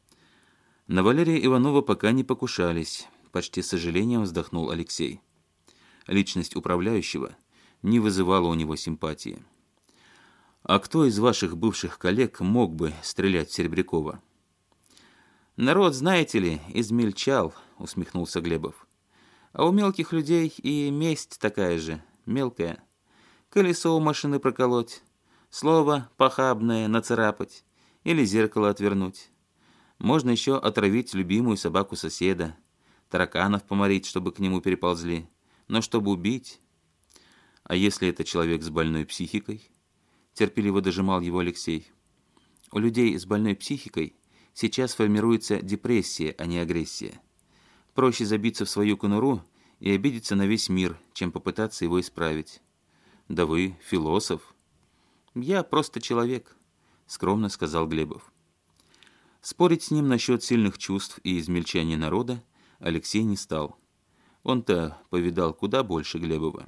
На Валерия Иванова пока не покушались, почти с сожалением вздохнул Алексей. Личность управляющего не вызывала у него симпатии. А кто из ваших бывших коллег мог бы стрелять в Серебрякова? Народ, знаете ли, измельчал, усмехнулся Глебов. А у мелких людей и месть такая же, мелкая. Колесо у машины проколоть, слово похабное нацарапать или зеркало отвернуть. Можно еще отравить любимую собаку соседа, тараканов поморить, чтобы к нему переползли. Но чтобы убить... А если это человек с больной психикой? Терпеливо дожимал его Алексей. У людей с больной психикой сейчас формируется депрессия, а не агрессия. Проще забиться в свою конуру и обидеться на весь мир, чем попытаться его исправить. Да вы философ. Я просто человек, скромно сказал Глебов. Спорить с ним насчет сильных чувств и измельчания народа Алексей не стал. Он-то повидал куда больше Глебова.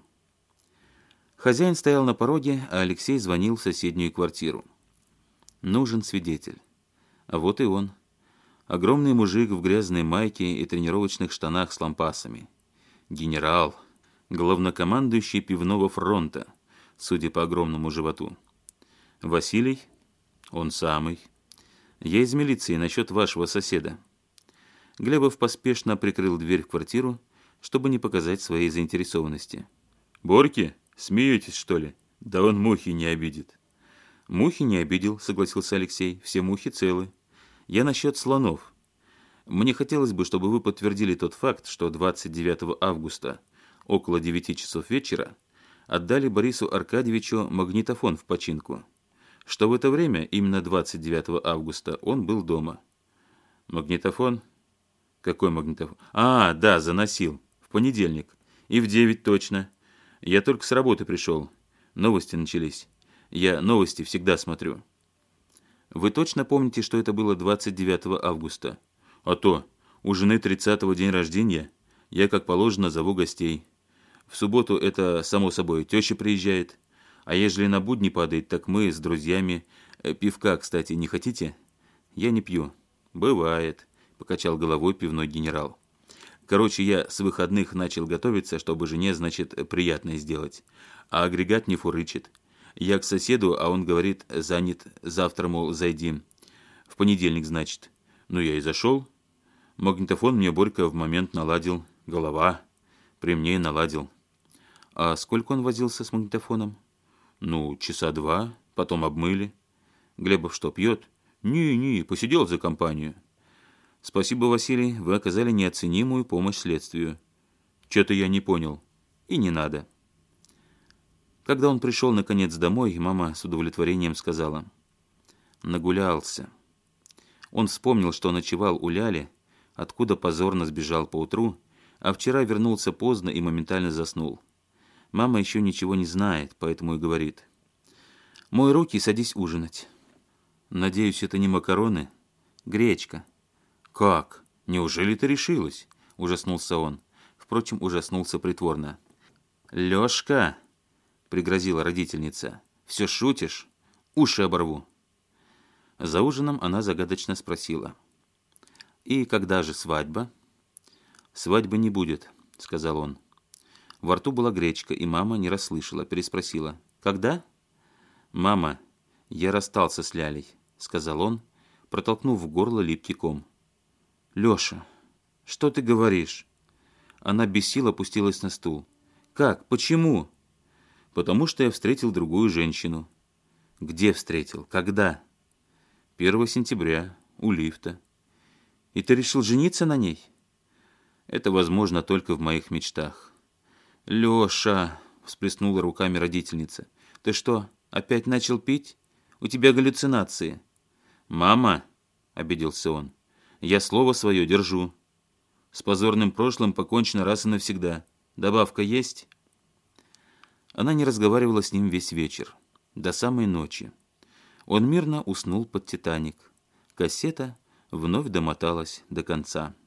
Хозяин стоял на пороге, а Алексей звонил в соседнюю квартиру. Нужен свидетель. А вот и он. Огромный мужик в грязной майке и тренировочных штанах с лампасами. Генерал, главнокомандующий пивного фронта, судя по огромному животу. Василий? Он самый. Я из милиции насчет вашего соседа. Глебов поспешно прикрыл дверь в квартиру, чтобы не показать своей заинтересованности. Борьки? Смеетесь, что ли? Да он мухи не обидит. Мухи не обидел, согласился Алексей. Все мухи целы. Я насчет слонов. Мне хотелось бы, чтобы вы подтвердили тот факт, что двадцать девятого августа около девяти часов вечера отдали Борису Аркадьевичу магнитофон в починку. Что в это время, именно двадцать девятого августа, он был дома. Магнитофон? Какой магнитофон? А, да, заносил. В понедельник. И в девять точно. Я только с работы пришел. Новости начались. Я новости всегда смотрю. Вы точно помните, что это было двадцать девятого августа? А то, у жены тридцатого день рождения. Я, как положено, зову гостей. В субботу это, само собой, теща приезжает. А ежели на будни падает, так мы с друзьями. Пивка, кстати, не хотите? Я не пью. Бывает, покачал головой пивной генерал. Короче, я с выходных начал готовиться, чтобы жене, значит, приятное сделать. А агрегат не фурычит. Я к соседу, а он говорит, занят, завтра, мол, зайди. В понедельник, значит. Ну, я и зашел. Магнитофон мне Борька в момент наладил. Голова. При мне и наладил. А сколько он возился с магнитофоном? Ну, часа два. Потом обмыли. Глебов что, пьет? Не-не, посидел за компанию. Спасибо, Василий, вы оказали неоценимую помощь следствию. Че-то я не понял. И не надо. Когда он пришел, наконец, домой, мама с удовлетворением сказала. Нагулялся. Он вспомнил, что ночевал у Ляли, откуда позорно сбежал поутру, а вчера вернулся поздно и моментально заснул. Мама еще ничего не знает, поэтому и говорит. «Мой руки, садись ужинать». «Надеюсь, это не макароны?» «Гречка». «Как? Неужели ты решилась?» – ужаснулся он. Впрочем, ужаснулся притворно. «Лёшка!» – пригрозила родительница. «Все шутишь? Уши оборву!» За ужином она загадочно спросила. «И когда же свадьба?» «Свадьбы не будет», – сказал он. Во рту была гречка, и мама не расслышала, переспросила. «Когда?» «Мама, я расстался с Лялей», – сказал он, протолкнув в горло липкий ком. «Леша, что ты говоришь?» Она без сил опустилась на стул. «Как? Почему?» «Потому что я встретил другую женщину». «Где встретил? Когда?» первого сентября, у лифта». «И ты решил жениться на ней?» «Это возможно только в моих мечтах». «Леша!» – всплеснула руками родительница. «Ты что, опять начал пить? У тебя галлюцинации». «Мама!» – обиделся он. «Я слово свое держу. С позорным прошлым покончено раз и навсегда. Добавка есть?» Она не разговаривала с ним весь вечер, до самой ночи. Он мирно уснул под «Титаник». Кассета вновь домоталась до конца.